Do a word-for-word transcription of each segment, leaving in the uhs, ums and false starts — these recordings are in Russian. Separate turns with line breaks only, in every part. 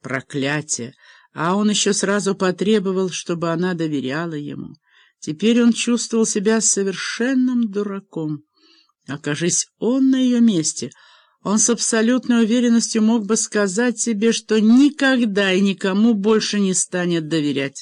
Проклятие! А он еще сразу потребовал, чтобы она доверяла ему. Теперь он чувствовал себя совершенным дураком. Окажись он на ее месте, он с абсолютной уверенностью мог бы сказать себе, что никогда и никому больше не станет доверять.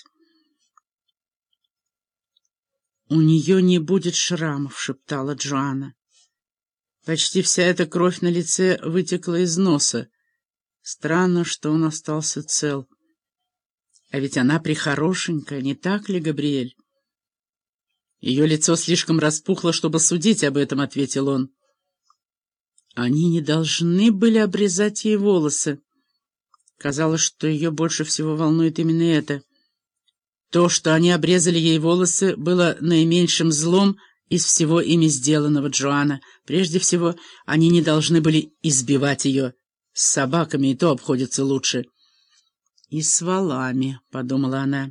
«У нее не будет шрамов», — шептала Джоанна. Почти вся эта кровь на лице вытекла из носа. Странно, что он остался цел. А ведь она прихорошенькая, не так ли, Габриэль? Ее лицо слишком распухло, чтобы судить об этом, — ответил он. Они не должны были обрезать ей волосы. Казалось, что ее больше всего волнует именно это. То, что они обрезали ей волосы, было наименьшим злом из всего ими сделанного, Джоанна. Прежде всего, они не должны были избивать ее. С собаками и то обходятся лучше. «И с валами», — подумала она.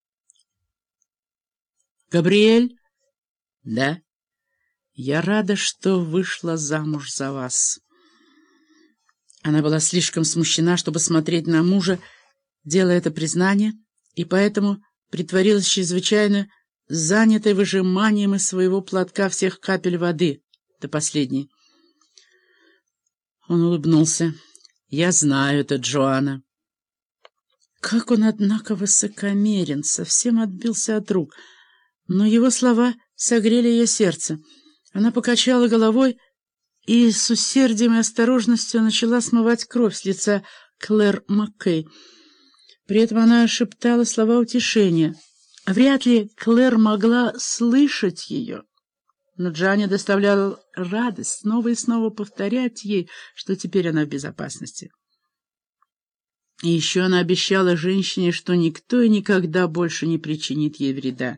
«Габриэль?» «Да?» «Я рада, что вышла замуж за вас». Она была слишком смущена, чтобы смотреть на мужа, делая это признание, и поэтому притворилась чрезвычайно занятой выжиманием из своего платка всех капель воды до последней. Он улыбнулся. «Я знаю это, Джоанна». Как он, однако, высокомерен, совсем отбился от рук. Но его слова согрели ее сердце. Она покачала головой и с усердием и осторожностью начала смывать кровь с лица Клэр Маккей. При этом она шептала слова утешения. Вряд ли Клэр могла слышать ее, но Джанни доставляла радость снова и снова повторять ей, что теперь она в безопасности. И еще она обещала женщине, что никто и никогда больше не причинит ей вреда.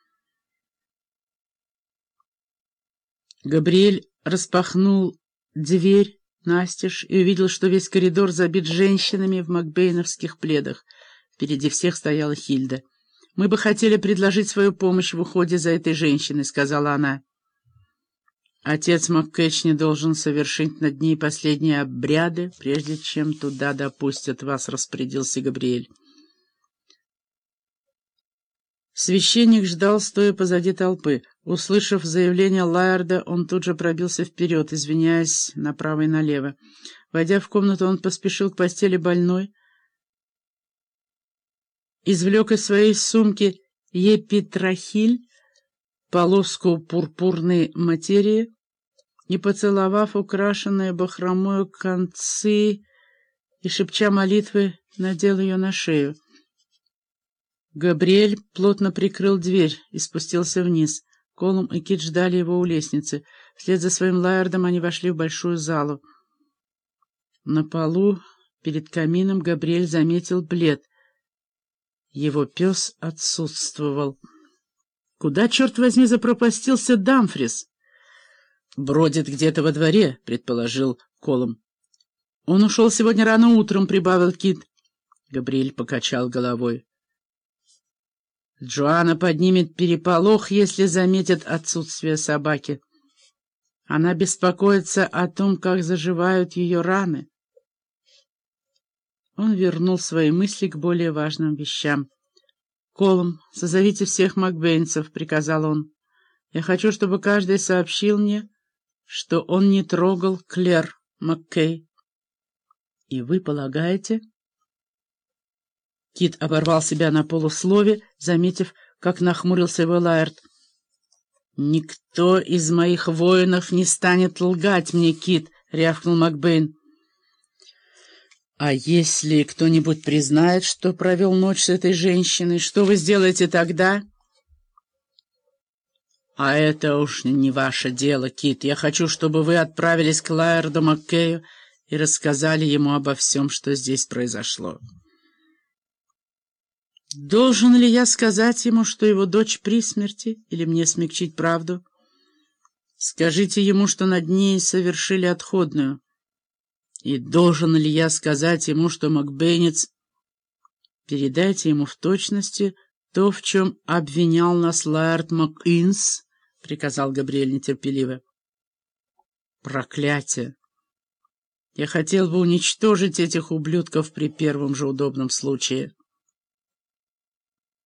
Габриэль распахнул дверь настежь и увидел, что весь коридор забит женщинами в макбейновских пледах. Впереди всех стояла Хильда. «Мы бы хотели предложить свою помощь в уходе за этой женщиной», — сказала она. «Отец МакКэтчни должен совершить над ней последние обряды, прежде чем туда допустят вас», — распорядился Габриэль. Священник ждал, стоя позади толпы. Услышав заявление Лайерда, он тут же пробился вперед, извиняясь направо и налево. Войдя в комнату, он поспешил к постели больной, извлек из своей сумки епитрахиль, полоску пурпурной материи, и, поцеловав украшенные бахромою концы и шепча молитвы, надел ее на шею. Габриэль плотно прикрыл дверь и спустился вниз. Колум и Кит ждали его у лестницы. Вслед за своим Лайердом они вошли в большую залу. На полу перед камином Габриэль заметил плед. Его пес отсутствовал. Куда, черт возьми, запропастился Дамфрис? «Бродит где-то во дворе», — предположил Колум. «Он ушел сегодня рано утром», — прибавил Кит. Габриэль покачал головой. «Джоанна поднимет переполох, если заметит отсутствие собаки. Она беспокоится о том, как заживают ее раны». Он вернул свои мысли к более важным вещам. «Колум, созовите всех макбейнцев», — приказал он. «Я хочу, чтобы каждый сообщил мне, что он не трогал Клэр Маккей». «И вы полагаете?» Кит оборвал себя на полуслове, заметив, как нахмурился его Лайерд. «Никто из моих воинов не станет лгать мне, Кит», — рявкнул Макбейн. «А если кто-нибудь признает, что провел ночь с этой женщиной, что вы сделаете тогда?» «А это уж не ваше дело, Кит. Я хочу, чтобы вы отправились к Лайерду Маккею и рассказали ему обо всем, что здесь произошло». «Должен ли я сказать ему, что его дочь при смерти, или мне смягчить правду? Скажите ему, что над ней совершили отходную. И должен ли я сказать ему, что макбейнец...» «Передайте ему в точности то, в чем обвинял нас Лайерд МакИнс», — приказал Габриэль нетерпеливо. «Проклятие! Я хотел бы уничтожить этих ублюдков при первом же удобном случае.